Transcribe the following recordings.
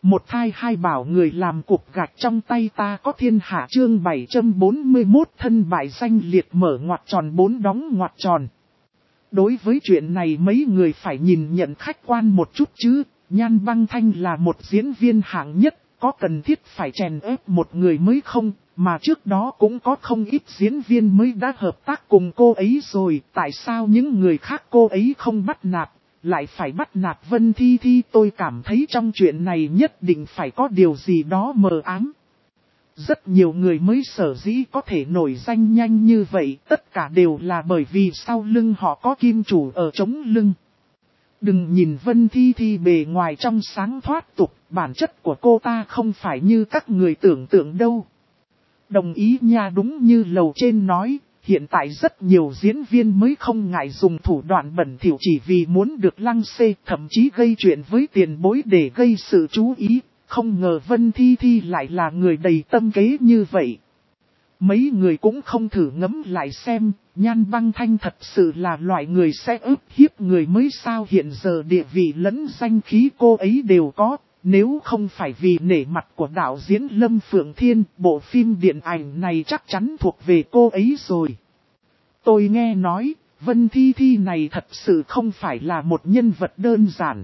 Một thai hai bảo người làm cục gạch trong tay ta có thiên hạ chương 741 thân bại danh liệt mở ngoặc tròn 4 đóng ngoặc tròn. Đối với chuyện này mấy người phải nhìn nhận khách quan một chút chứ, Nhan Băng Thanh là một diễn viên hạng nhất, có cần thiết phải chèn ép một người mới không, mà trước đó cũng có không ít diễn viên mới đã hợp tác cùng cô ấy rồi, tại sao những người khác cô ấy không bắt nạt, lại phải bắt nạt Vân Thi Thi. Tôi cảm thấy trong chuyện này nhất định phải có điều gì đó mờ ám. Rất nhiều người mới sở dĩ có thể nổi danh nhanh như vậy, tất cả đều là bởi vì sau lưng họ có kim chủ ở chống lưng. Đừng nhìn Vân Thi Thi bề ngoài trong sáng thoát tục, bản chất của cô ta không phải như các người tưởng tượng đâu. Đồng ý nha, đúng như lầu trên nói, hiện tại rất nhiều diễn viên mới không ngại dùng thủ đoạn bẩn thỉu chỉ vì muốn được lăng xê, thậm chí gây chuyện với tiền bối để gây sự chú ý. Không ngờ Vân Thi Thi lại là người đầy tâm kế như vậy. Mấy người cũng không thử ngẫm lại xem, Nhan Băng Thanh thật sự là loại người sẽ ức hiếp người mới sao. Hiện giờ địa vị lẫn danh khí cô ấy đều có, nếu không phải vì nể mặt của đạo diễn Lâm Phượng Thiên, bộ phim điện ảnh này chắc chắn thuộc về cô ấy rồi. Tôi nghe nói, Vân Thi Thi này thật sự không phải là một nhân vật đơn giản.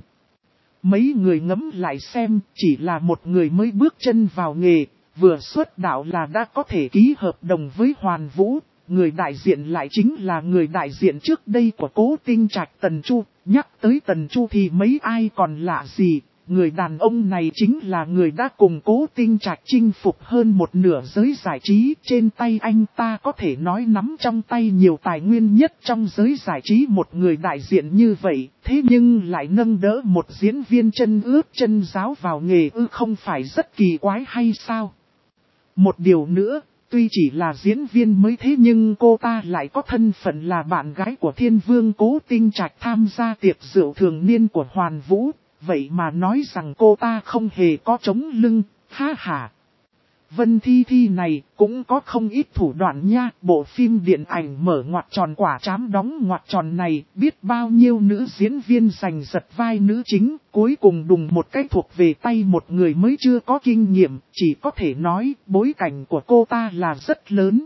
Mấy người ngẫm lại xem, chỉ là một người mới bước chân vào nghề, vừa xuất đạo là đã có thể ký hợp đồng với Hoàn Vũ, người đại diện lại chính là người đại diện trước đây của Cố Tinh Trạch Tần Chu. Nhắc tới Tần Chu thì mấy ai còn lạ gì, người đàn ông này chính là người đã cùng Cố Tinh Trạch chinh phục hơn một nửa giới giải trí. Trên tay anh ta có thể nói nắm trong tay nhiều tài nguyên nhất trong giới giải trí. Một người đại diện như vậy, thế nhưng lại nâng đỡ một diễn viên chân ướt chân ráo vào nghề không phải rất kỳ quái hay sao? Một điều nữa, tuy chỉ là diễn viên mới thế nhưng cô ta lại có thân phận là bạn gái của Thiên Vương Cố Tinh Trạch tham gia tiệc rượu thường niên của Hoàn Vũ. Vậy mà nói rằng cô ta không hề có chống lưng, ha ha. Vân Thi Thi này cũng có không ít thủ đoạn nha. Bộ phim điện ảnh mở ngoặc tròn quả trám đóng ngoặc tròn này, biết bao nhiêu nữ diễn viên giành giật vai nữ chính, cuối cùng đùng một cái thuộc về tay một người mới chưa có kinh nghiệm. Chỉ có thể nói bối cảnh của cô ta là rất lớn.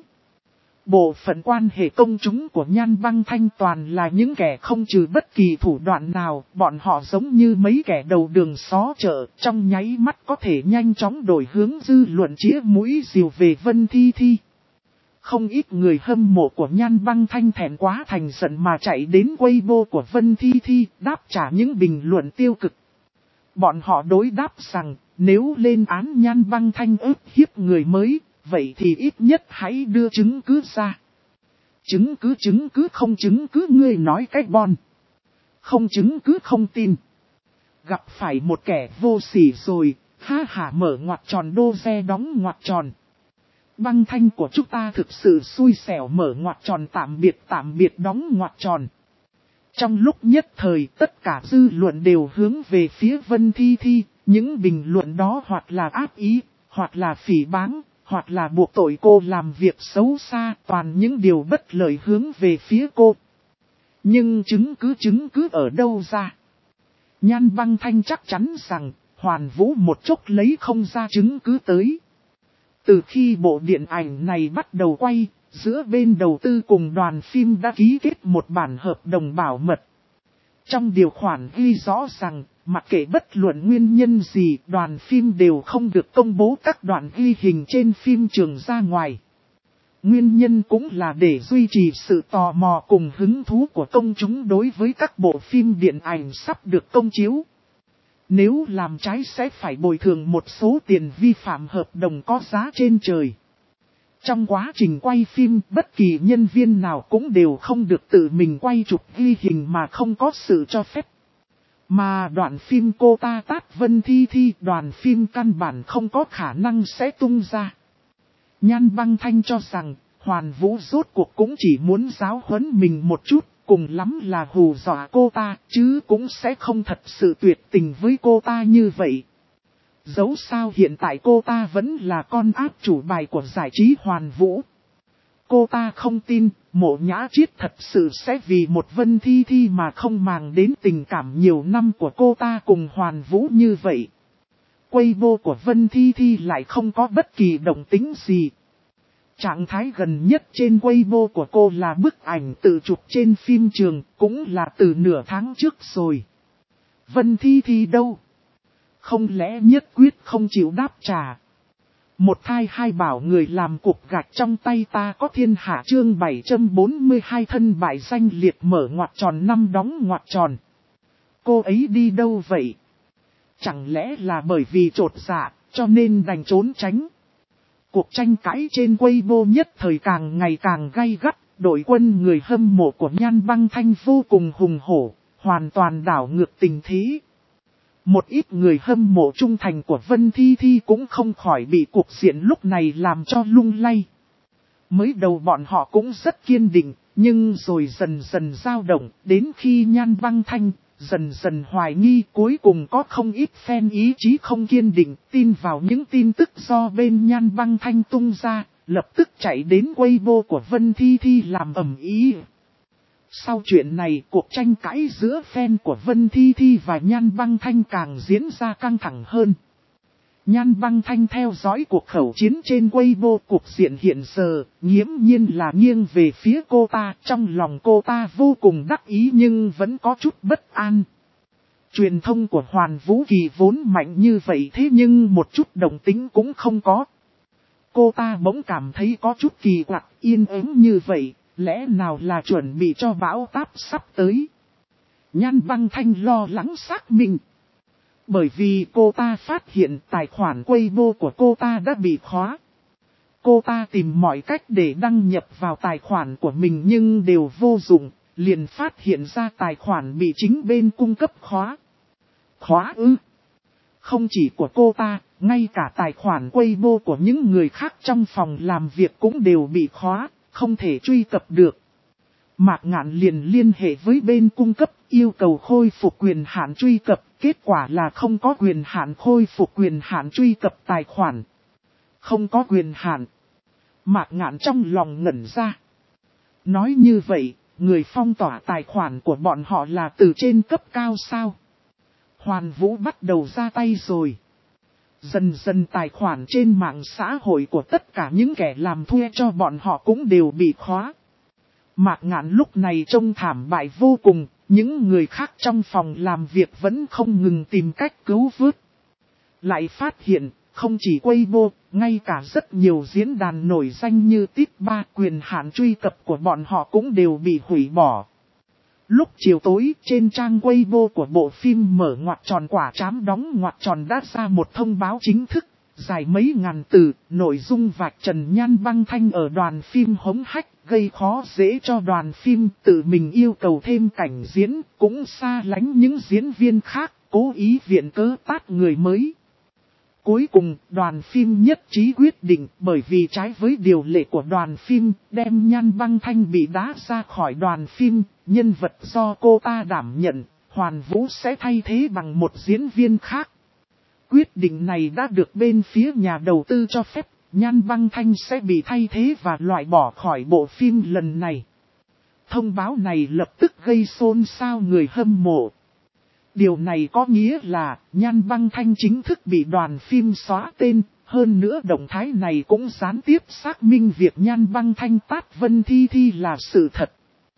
Bộ phận quan hệ công chúng của Nhan Băng Thanh toàn là những kẻ không trừ bất kỳ thủ đoạn nào, bọn họ giống như mấy kẻ đầu đường xó chợ, trong nháy mắt có thể nhanh chóng đổi hướng dư luận chĩa mũi rìu về Vân Thi Thi. Không ít người hâm mộ của Nhan Băng Thanh thẹn quá thành giận mà chạy đến Weibo của Vân Thi Thi đáp trả những bình luận tiêu cực. Bọn họ đối đáp rằng, nếu lên án Nhan Băng Thanh ức hiếp người mới, vậy thì ít nhất hãy đưa chứng cứ ra. Chứng cứ không chứng cứ ngươi nói cái bon. Không chứng cứ không tin. Gặp phải một kẻ vô sỉ rồi, ha hả mở ngoặc tròn đô xe đóng ngoặc tròn. Băng Thanh của chúng ta thực sự xui xẻo mở ngoặc tròn tạm biệt đóng ngoặc tròn. Trong lúc nhất thời tất cả dư luận đều hướng về phía Vân Thi Thi, những bình luận đó hoặc là ác ý, hoặc là phỉ báng, hoặc là buộc tội cô làm việc xấu xa, toàn những điều bất lợi hướng về phía cô. Nhưng chứng cứ ở đâu ra? Nhan Băng Thanh chắc chắn rằng, Hoàn Vũ một chốc lấy không ra chứng cứ tới. Từ khi bộ điện ảnh này bắt đầu quay, giữa bên đầu tư cùng đoàn phim đã ký kết một bản hợp đồng bảo mật. Trong điều khoản ghi rõ rằng, mặc kệ bất luận nguyên nhân gì, đoàn phim đều không được công bố các đoạn ghi hình trên phim trường ra ngoài. Nguyên nhân cũng là để duy trì sự tò mò cùng hứng thú của công chúng đối với các bộ phim điện ảnh sắp được công chiếu. Nếu làm trái sẽ phải bồi thường một số tiền vi phạm hợp đồng có giá trên trời. Trong quá trình quay phim, bất kỳ nhân viên nào cũng đều không được tự mình quay chụp ghi hình mà không có sự cho phép. Mà đoạn phim cô ta tát Vân Thi Thi, đoàn phim căn bản không có khả năng sẽ tung ra. Nhan Băng Thanh cho rằng, Hoàn Vũ rốt cuộc cũng chỉ muốn giáo huấn mình một chút, cùng lắm là hù dọa cô ta, chứ cũng sẽ không thật sự tuyệt tình với cô ta như vậy. Dẫu sao hiện tại cô ta vẫn là con áp chủ bài của giải trí Hoàn Vũ. Cô ta không tin, Mộ Nhã Triết thật sự sẽ vì một Vân Thi Thi mà không màng đến tình cảm nhiều năm của cô ta cùng Hoàn Vũ như vậy. Weibo của Vân Thi Thi lại không có bất kỳ động tĩnh gì. Trạng thái gần nhất trên Weibo của cô là bức ảnh tự chụp trên phim trường, cũng là từ nửa tháng trước rồi. Vân Thi Thi đâu? Không lẽ nhất quyết không chịu đáp trả? Một thai hai bảo người làm cục gạch trong tay ta có thiên hạ chương 742 thân bại danh liệt mở ngoặc tròn năm đóng ngoặc tròn. Cô ấy đi đâu vậy? Chẳng lẽ là bởi vì trột dạ, cho nên đành trốn tránh? Cuộc tranh cãi trên Weibo nhất thời càng ngày càng gay gắt, đội quân người hâm mộ của Nhan Băng Thanh vô cùng hùng hổ, hoàn toàn đảo ngược tình thế. Một ít người hâm mộ trung thành của Vân Thi Thi cũng không khỏi bị cuộc diện lúc này làm cho lung lay. Mới đầu bọn họ cũng rất kiên định, nhưng rồi dần dần dao động, đến khi Nhan Băng Thanh dần dần hoài nghi, cuối cùng có không ít fan ý chí không kiên định, tin vào những tin tức do bên Nhan Băng Thanh tung ra, lập tức chạy đến Weibo của Vân Thi Thi làm ầm ĩ. Sau chuyện này, cuộc tranh cãi giữa fan của Vân Thi Thi và Nhan Băng Thanh càng diễn ra căng thẳng hơn. Nhan Băng Thanh theo dõi cuộc khẩu chiến trên Weibo, cuộc diện hiện giờ, nghiễm nhiên là nghiêng về phía cô ta, trong lòng cô ta vô cùng đắc ý nhưng vẫn có chút bất an. Truyền thông của Hoàn Vũ Kỳ vốn mạnh như vậy thế nhưng một chút đồng tính cũng không có. Cô ta bỗng cảm thấy có chút kỳ quặc, yên ắng như vậy, lẽ nào là chuẩn bị cho bão táp sắp tới. Nhan Băng Thanh lo lắng xác minh. Bởi vì cô ta phát hiện tài khoản Weibo của cô ta đã bị khóa. Cô ta tìm mọi cách để đăng nhập vào tài khoản của mình nhưng đều vô dụng, liền phát hiện ra tài khoản bị chính bên cung cấp khóa. Khóa ư? Không chỉ của cô ta, ngay cả tài khoản Weibo của những người khác trong phòng làm việc cũng đều bị khóa, không thể truy cập được. Mạc Ngạn liền liên hệ với bên cung cấp yêu cầu khôi phục quyền hạn truy cập, kết quả là không có quyền hạn khôi phục quyền hạn truy cập tài khoản. Không có quyền hạn. Mạc Ngạn trong lòng ngẩn ra. Nói như vậy, người phong tỏa tài khoản của bọn họ là từ trên cấp cao sao? Hoàn Vũ bắt đầu ra tay rồi. Dần dần tài khoản trên mạng xã hội của tất cả những kẻ làm thuê cho bọn họ cũng đều bị khóa. Mạc Ngạn lúc này trông thảm bại vô cùng, những người khác trong phòng làm việc vẫn không ngừng tìm cách cứu vớt. Lại phát hiện, không chỉ Weibo, ngay cả rất nhiều diễn đàn nổi danh như Tip3 quyền hạn truy cập của bọn họ cũng đều bị hủy bỏ. Lúc chiều tối, trên trang Weibo của bộ phim mở ngoặc tròn quả trám đóng ngoặc tròn đã ra một thông báo chính thức, dài mấy ngàn từ, nội dung vạch trần Nhan Băng Thanh ở đoàn phim hống hách, gây khó dễ cho đoàn phim, tự mình yêu cầu thêm cảnh diễn, cũng xa lánh những diễn viên khác, cố ý viện cớ tát người mới. Cuối cùng, đoàn phim nhất trí quyết định bởi vì trái với điều lệ của đoàn phim, đem Nhan Băng Thanh bị đá ra khỏi đoàn phim, nhân vật do cô ta đảm nhận, Hoàn Vũ sẽ thay thế bằng một diễn viên khác. Quyết định này đã được bên phía nhà đầu tư cho phép, Nhan Băng Thanh sẽ bị thay thế và loại bỏ khỏi bộ phim lần này. Thông báo này lập tức gây xôn xao người hâm mộ. Điều này có nghĩa là Nhan Băng Thanh chính thức bị đoàn phim xóa tên, hơn nữa động thái này cũng gián tiếp xác minh việc Nhan Băng Thanh tát Vân Thi Thi là sự thật.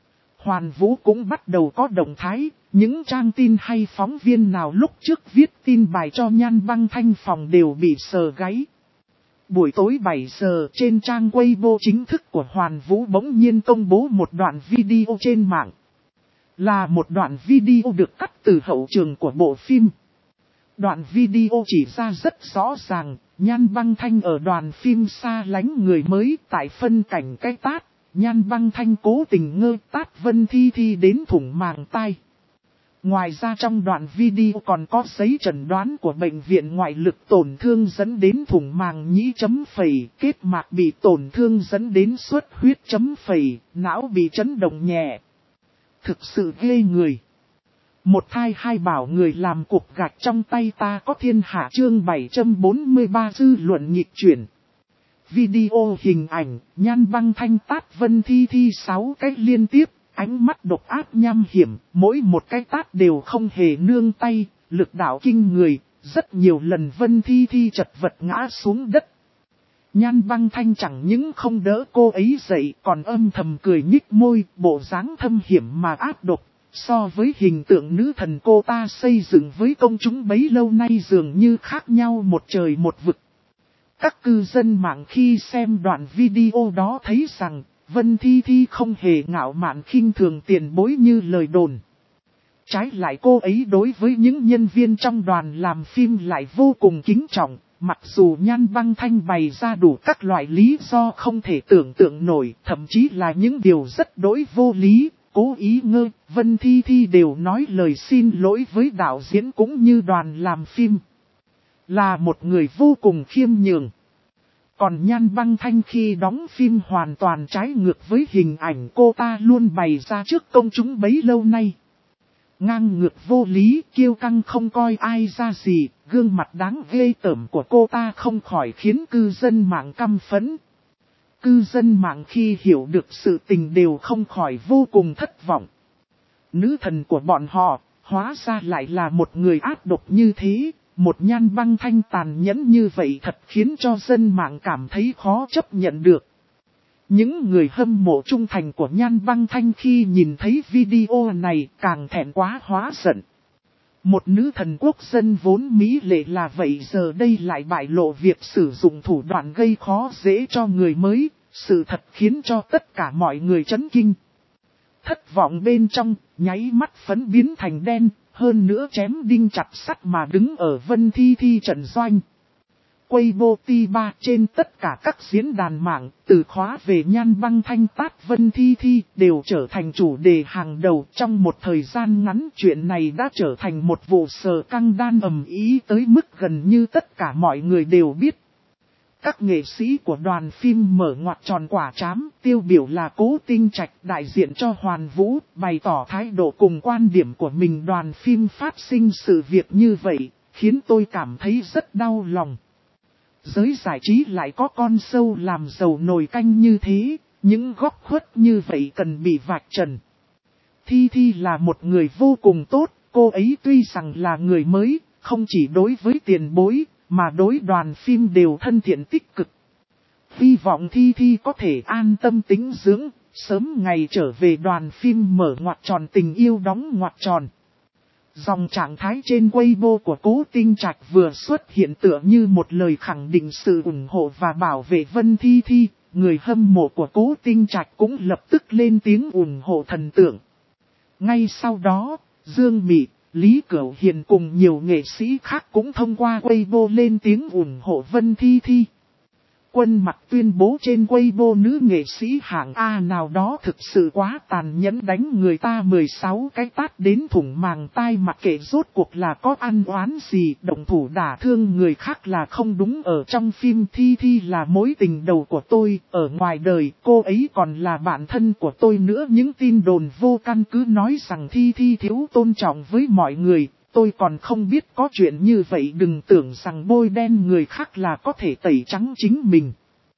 Hoàn Vũ cũng bắt đầu có động thái, những trang tin hay phóng viên nào lúc trước viết tin bài cho Nhan Băng Thanh phòng đều bị sờ gáy. Buổi tối 7 giờ trên trang Weibo chính thức của Hoàn Vũ bỗng nhiên công bố một đoạn video trên mạng. Là một đoạn video được cắt từ hậu trường của bộ phim. Đoạn video chỉ ra rất rõ ràng, Nhan Băng Thanh ở đoàn phim xa lánh người mới tại phân cảnh cái tát. Nhan Băng Thanh cố tình ngơ tát Vân Thi Thi đến thủng màng tai. Ngoài ra trong đoạn video còn có giấy chẩn đoán của bệnh viện ngoại lực tổn thương dẫn đến thủng màng nhĩ chấm phẩy, kết mạc bị tổn thương dẫn đến xuất huyết chấm phẩy, não bị chấn động nhẹ. Thực sự ghê người. Một thai hai bảo người làm cục gạch trong tay ta có thiên hạ chương 743 dư luận nghịch chuyển. Video hình ảnh, Nhan Băng Thanh tát Vân Thi Thi 6 cái liên tiếp, ánh mắt độc ác nham hiểm, mỗi một cái tát đều không hề nương tay, lực đạo kinh người, rất nhiều lần Vân Thi Thi chật vật ngã xuống đất. Nhan Băng Thanh chẳng những không đỡ cô ấy dậy còn âm thầm cười nhích môi, bộ dáng thâm hiểm mà ác độc. So với hình tượng nữ thần cô ta xây dựng với công chúng bấy lâu nay dường như khác nhau một trời một vực. Các cư dân mạng khi xem đoạn video đó thấy rằng Vân Thi Thi không hề ngạo mạn khinh thường tiền bối như lời đồn. Trái lại cô ấy đối với những nhân viên trong đoàn làm phim lại vô cùng kính trọng, mặc dù Nhan Băng Thanh bày ra đủ các loại lý do không thể tưởng tượng nổi, thậm chí là những điều rất đối vô lý, cố ý ngơ, Vân Thi Thi đều nói lời xin lỗi với đạo diễn cũng như đoàn làm phim. Là một người vô cùng khiêm nhường. Còn Nhan Băng Thanh khi đóng phim hoàn toàn trái ngược với hình ảnh cô ta luôn bày ra trước công chúng bấy lâu nay. Ngang ngược vô lý, kiêu căng không coi ai ra gì, gương mặt đáng ghê tởm của cô ta không khỏi khiến cư dân mạng căm phẫn. Cư dân mạng khi hiểu được sự tình đều không khỏi vô cùng thất vọng. Nữ thần của bọn họ, hóa ra lại là một người ác độc như thế, một Nhan Băng Thanh tàn nhẫn như vậy thật khiến cho dân mạng cảm thấy khó chấp nhận được. Những người hâm mộ trung thành của Nhan Băng Thanh khi nhìn thấy video này càng thẹn quá hóa giận. Một nữ thần quốc dân vốn mỹ lệ là vậy giờ đây lại bại lộ việc sử dụng thủ đoạn gây khó dễ cho người mới, sự thật khiến cho tất cả mọi người chấn kinh. Thất vọng bên trong, nháy mắt phấn biến thành đen, hơn nữa chém đinh chặt sắt mà đứng ở Vân Thi Thi trận doanh. Weibo T3 trên tất cả các diễn đàn mạng, từ khóa về Nhan Băng Thanh tát Vân Thi Thi đều trở thành chủ đề hàng đầu. Trong một thời gian ngắn chuyện này đã trở thành một vụ sờ căng đan ầm ĩ tới mức gần như tất cả mọi người đều biết. Các nghệ sĩ của đoàn phim mở ngoặc tròn quả trám, tiêu biểu là Cố Tinh Trạch đại diện cho Hoàn Vũ, bày tỏ thái độ cùng quan điểm của mình đoàn phim phát sinh sự việc như vậy, khiến tôi cảm thấy rất đau lòng. Giới giải trí lại có con sâu làm dầu nồi canh như thế, những góc khuất như vậy cần bị vạch trần. Thi Thi là một người vô cùng tốt, cô ấy tuy rằng là người mới, không chỉ đối với tiền bối, mà đối đoàn phim đều thân thiện tích cực. Hy vọng Thi Thi có thể an tâm tĩnh dưỡng, sớm ngày trở về đoàn phim mở ngoặc tròn tình yêu đóng ngoặc tròn. Dòng trạng thái trên Weibo của Cố Tinh Trạch vừa xuất hiện tựa như một lời khẳng định sự ủng hộ và bảo vệ Vân Thi Thi, người hâm mộ của Cố Tinh Trạch cũng lập tức lên tiếng ủng hộ thần tượng. Ngay sau đó, Dương Mị, Lý Cửu Hiền cùng nhiều nghệ sĩ khác cũng thông qua Weibo lên tiếng ủng hộ Vân Thi Thi. Quân Mặc tuyên bố trên Weibo nữ nghệ sĩ hạng A nào đó thực sự quá tàn nhẫn đánh người ta 16 cái tát đến thủng màng tai mặc kệ rốt cuộc là có ăn oán gì, động thủ đả thương người khác là không đúng. Ở trong phim Thi Thi là mối tình đầu của tôi, ở ngoài đời cô ấy còn là bạn thân của tôi nữa. Những tin đồn vô căn cứ nói rằng Thi Thi thiếu tôn trọng với mọi người. Tôi còn không biết có chuyện như vậy, đừng tưởng rằng bôi đen người khác là có thể tẩy trắng chính mình.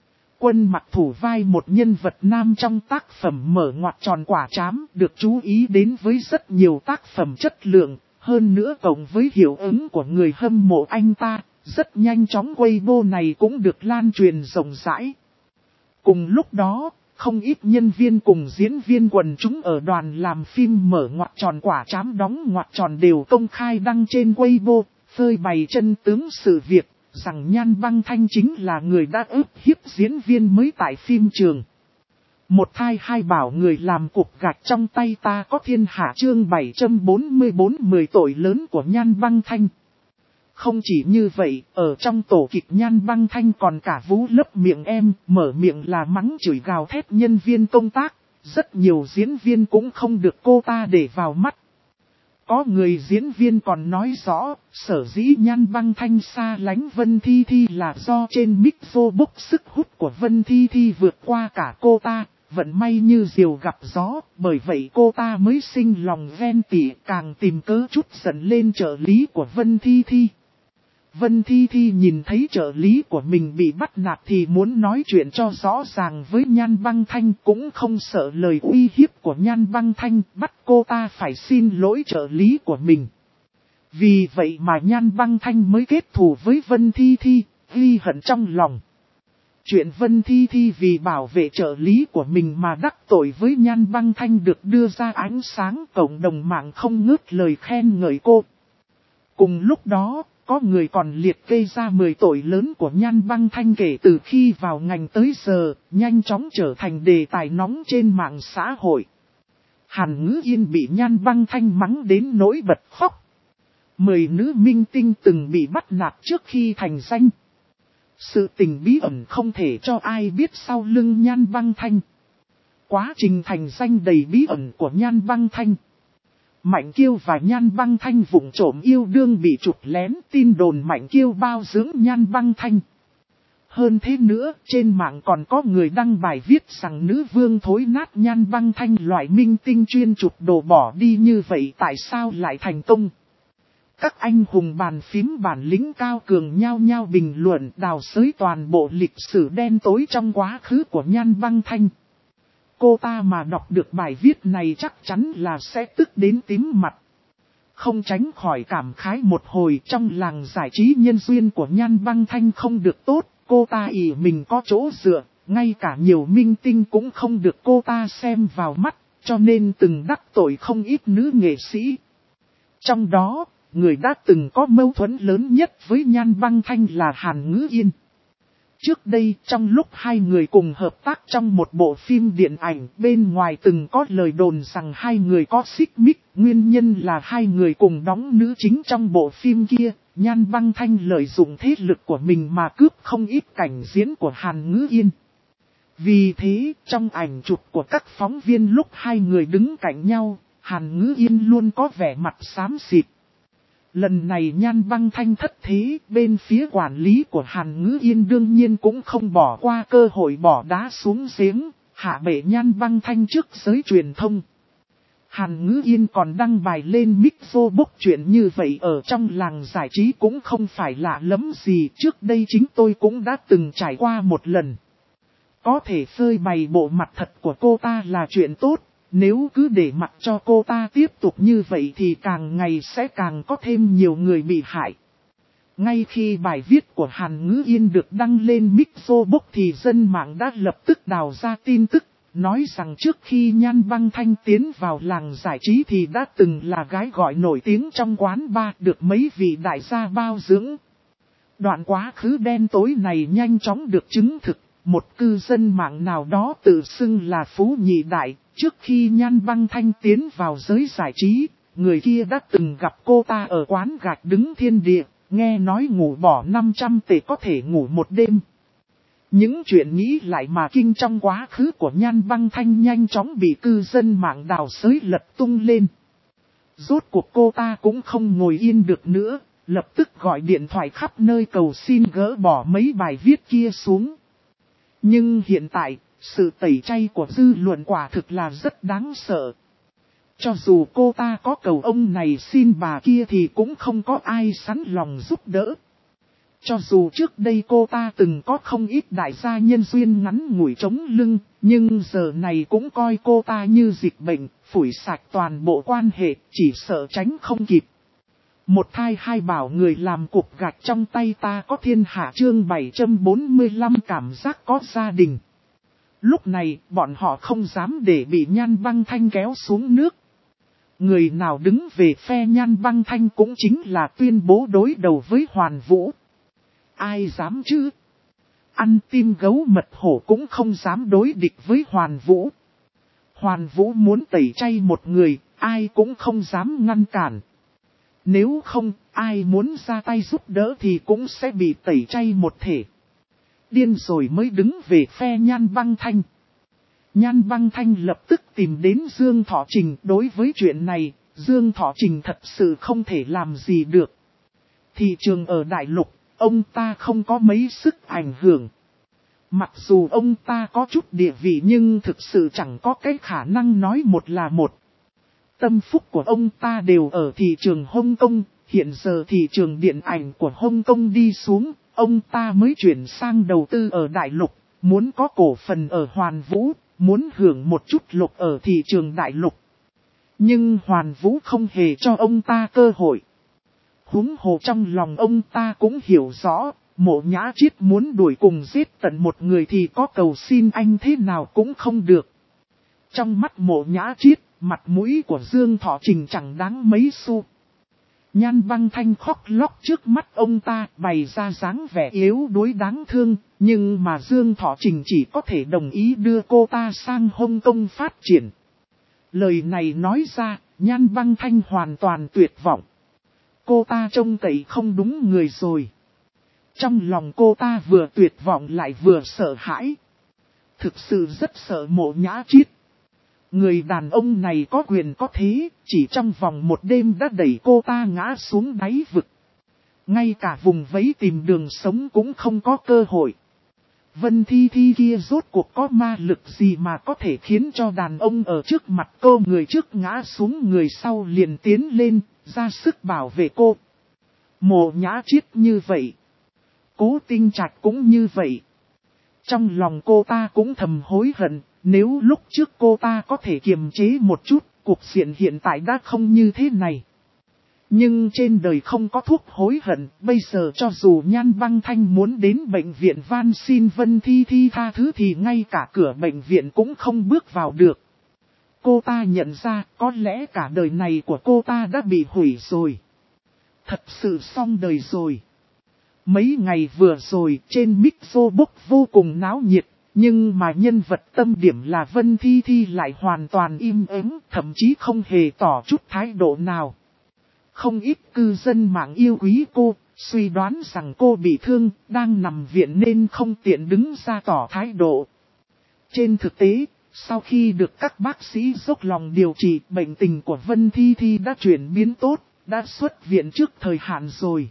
Quân Mặc thủ vai một nhân vật nam trong tác phẩm mở ngoặc tròn quả trám được chú ý đến với rất nhiều tác phẩm chất lượng, hơn nữa cộng với hiệu ứng của người hâm mộ anh ta, rất nhanh chóng Weibo này cũng được lan truyền rộng rãi. Cùng lúc đó, không ít nhân viên cùng diễn viên quần chúng ở đoàn làm phim mở ngoặc tròn quả trám đóng ngoặc tròn đều công khai đăng trên Weibo, phơi bày chân tướng sự việc, rằng Nhan Băng Thanh chính là người đã ức hiếp diễn viên mới tại phim trường. Một thai hai bảo người làm cục gạch trong tay ta có thiên hạ chương 744 10 tội lớn của Nhan Băng Thanh. Không chỉ như vậy, ở trong tổ kịch Nhan Băng Thanh còn cả vú lấp miệng em, mở miệng là mắng chửi gào thét nhân viên công tác, rất nhiều diễn viên cũng không được cô ta để vào mắt. Có người diễn viên còn nói rõ, sở dĩ Nhan Băng Thanh xa lánh Vân Thi Thi là do trên mic vô bốc sức hút của Vân Thi Thi vượt qua cả cô ta, vận may như diều gặp gió, bởi vậy cô ta mới sinh lòng ghen tị, càng tìm cớ chút giận lên trợ lý của Vân Thi Thi. Vân Thi Thi nhìn thấy trợ lý của mình bị bắt nạt thì muốn nói chuyện cho rõ ràng với Nhan Băng Thanh, cũng không sợ lời uy hiếp của Nhan Băng Thanh bắt cô ta phải xin lỗi trợ lý của mình. Vì vậy mà Nhan Băng Thanh mới kết thù với Vân Thi Thi, ghi hận trong lòng. Chuyện Vân Thi Thi vì bảo vệ trợ lý của mình mà đắc tội với Nhan Băng Thanh được đưa ra ánh sáng, cộng đồng mạng không ngớt lời khen ngợi cô. Cùng lúc đó, có người còn liệt kê ra 10 tội lớn của Nhan Băng Thanh kể từ khi vào ngành tới giờ, nhanh chóng trở thành đề tài nóng trên mạng xã hội. Hàn Ngữ Yên bị Nhan Băng Thanh mắng đến nỗi bật khóc. 10 nữ minh tinh từng bị bắt nạt trước khi thành danh. Sự tình bí ẩn không thể cho ai biết sau lưng Nhan Băng Thanh. Quá trình thành danh đầy bí ẩn của Nhan Băng Thanh. Mạnh Kiêu và Nhan Băng Thanh vụng trộm yêu đương bị chụp lén, tin đồn Mạnh Kiêu bao dưỡng Nhan Băng Thanh. Hơn thế nữa, trên mạng còn có người đăng bài viết rằng nữ vương thối nát Nhan Băng Thanh, loại minh tinh chuyên chụp đồ bỏ đi như vậy tại sao lại thành công. Các anh hùng bàn phím bản lĩnh cao cường nhao nhao bình luận đào xới toàn bộ lịch sử đen tối trong quá khứ của Nhan Băng Thanh. Cô ta mà đọc được bài viết này chắc chắn là sẽ tức đến tím mặt. Không tránh khỏi cảm khái một hồi, trong làng giải trí nhân duyên của Nhan Băng Thanh không được tốt, cô ta ỷ mình có chỗ dựa, ngay cả nhiều minh tinh cũng không được cô ta xem vào mắt, cho nên từng đắc tội không ít nữ nghệ sĩ. Trong đó, người đã từng có mâu thuẫn lớn nhất với Nhan Băng Thanh là Hàn Ngữ Yên. Trước đây, trong lúc hai người cùng hợp tác trong một bộ phim điện ảnh, bên ngoài từng có lời đồn rằng hai người có xích mích, nguyên nhân là hai người cùng đóng nữ chính trong bộ phim kia. Nhan Băng Thanh lợi dụng thế lực của mình mà cướp không ít cảnh diễn của Hàn Ngữ Yên. Vì thế, trong ảnh chụp của các phóng viên lúc hai người đứng cạnh nhau, Hàn Ngữ Yên luôn có vẻ mặt xám xịt. Lần này Nhan Băng Thanh thất thế, bên phía quản lý của Hàn Ngữ Yên đương nhiên cũng không bỏ qua cơ hội bỏ đá xuống giếng, hạ bệ Nhan Băng Thanh trước giới truyền thông. Hàn Ngữ Yên còn đăng bài lên Mixo bốc chuyện như vậy ở trong làng giải trí cũng không phải lạ lắm gì, trước đây chính tôi cũng đã từng trải qua một lần. Có thể phơi bày bộ mặt thật của cô ta là chuyện tốt. Nếu cứ để mặc cho cô ta tiếp tục như vậy thì càng ngày sẽ càng có thêm nhiều người bị hại. Ngay khi bài viết của Hàn Ngữ Yên được đăng lên Mixo Box thì dân mạng đã lập tức đào ra tin tức, nói rằng trước khi Nhan Băng Thanh tiến vào làng giải trí thì đã từng là gái gọi nổi tiếng trong quán bar được mấy vị đại gia bao dưỡng. Đoạn quá khứ đen tối này nhanh chóng được chứng thực, một cư dân mạng nào đó tự xưng là Phú Nhị Đại. Trước khi Nhan Băng Thanh tiến vào giới giải trí, người kia đã từng gặp cô ta ở quán gạch đứng thiên địa, nghe nói ngủ bỏ 500 tệ có thể ngủ một đêm. Những chuyện nghĩ lại mà kinh trong quá khứ của Nhan Băng Thanh nhanh chóng bị cư dân mạng đào xới lật tung lên. Rốt cuộc cô ta cũng không ngồi yên được nữa, lập tức gọi điện thoại khắp nơi cầu xin gỡ bỏ mấy bài viết kia xuống. Nhưng hiện tại, sự tẩy chay của dư luận quả thực là rất đáng sợ. Cho dù cô ta có cầu ông này xin bà kia thì cũng không có ai sẵn lòng giúp đỡ. Cho dù trước đây cô ta từng có không ít đại gia nhân duyên ngắn ngủi chống lưng, nhưng giờ này cũng coi cô ta như dịch bệnh, phủi sạch toàn bộ quan hệ, chỉ sợ tránh không kịp. Một thai hai bảo người làm cục gạch trong tay ta có thiên hạ chương 745 cảm giác có gia đình. Lúc này, bọn họ không dám để bị Nhan Băng Thanh kéo xuống nước. Người nào đứng về phe Nhan Băng Thanh cũng chính là tuyên bố đối đầu với Hoàn Vũ. Ai dám chứ? Ăn tim gấu mật hổ cũng không dám đối địch với Hoàn Vũ. Hoàn Vũ muốn tẩy chay một người, ai cũng không dám ngăn cản. Nếu không, ai muốn ra tay giúp đỡ thì cũng sẽ bị tẩy chay một thể. Điên rồi mới đứng về phe Nhan Băng Thanh. Nhan Băng Thanh lập tức tìm đến Dương Thọ Trình. Đối với chuyện này, Dương Thọ Trình thật sự không thể làm gì được. Thị trường ở Đại Lục, ông ta không có mấy sức ảnh hưởng. Mặc dù ông ta có chút địa vị nhưng thực sự chẳng có cái khả năng nói một là một. Tâm phúc của ông ta đều ở thị trường Hong Kong, hiện giờ thị trường điện ảnh của Hong Kong đi xuống, ông ta mới chuyển sang đầu tư ở Đại Lục, muốn có cổ phần ở Hoàn Vũ, muốn hưởng một chút lộc ở thị trường Đại Lục. Nhưng Hoàn Vũ không hề cho ông ta cơ hội. Huống hồ trong lòng ông ta cũng hiểu rõ, Mộ Nhã Chiết muốn đuổi cùng giết tận một người thì có cầu xin anh thế nào cũng không được. Trong mắt Mộ Nhã Chiết, mặt mũi của Dương Thọ Trình chẳng đáng mấy xu. Nhan Băng Thanh khóc lóc trước mắt ông ta, bày ra dáng vẻ yếu đuối đáng thương, nhưng mà Dương Thọ Trình chỉ có thể đồng ý đưa cô ta sang Hồng Kông phát triển. Lời này nói ra, Nhan Băng Thanh hoàn toàn tuyệt vọng. Cô ta trông cậy không đúng người rồi. Trong lòng cô ta vừa tuyệt vọng lại vừa sợ hãi. Thực sự rất sợ Mộ Nhã Chiết. Người đàn ông này có quyền có thế, chỉ trong vòng một đêm đã đẩy cô ta ngã xuống đáy vực. Ngay cả vùng vẫy tìm đường sống cũng không có cơ hội. Vân Thi Thi kia rốt cuộc có ma lực gì mà có thể khiến cho đàn ông ở trước mặt cô, người trước ngã xuống người sau liền tiến lên, ra sức bảo vệ cô. Mộ Nhã Chiết như vậy. Cố Tinh Trạch cũng như vậy. Trong lòng cô ta cũng thầm hối hận, nếu lúc trước cô ta có thể kiềm chế một chút, cuộc diện hiện tại đã không như thế này. Nhưng trên đời không có thuốc hối hận, bây giờ cho dù Nhan Băng Thanh muốn đến bệnh viện van xin Vân Thi Thi tha thứ thì ngay cả cửa bệnh viện cũng không bước vào được. Cô ta nhận ra có lẽ cả đời này của cô ta đã bị hủy rồi. Thật sự xong đời rồi. Mấy ngày vừa rồi trên micro book vô cùng náo nhiệt, nhưng mà nhân vật tâm điểm là Vân Thi Thi lại hoàn toàn im ắng, thậm chí không hề tỏ chút thái độ nào. Không ít cư dân mạng yêu quý cô, suy đoán rằng cô bị thương, đang nằm viện nên không tiện đứng ra tỏ thái độ. Trên thực tế, sau khi được các bác sĩ dốc lòng điều trị, bệnh tình của Vân Thi Thi đã chuyển biến tốt, đã xuất viện trước thời hạn rồi.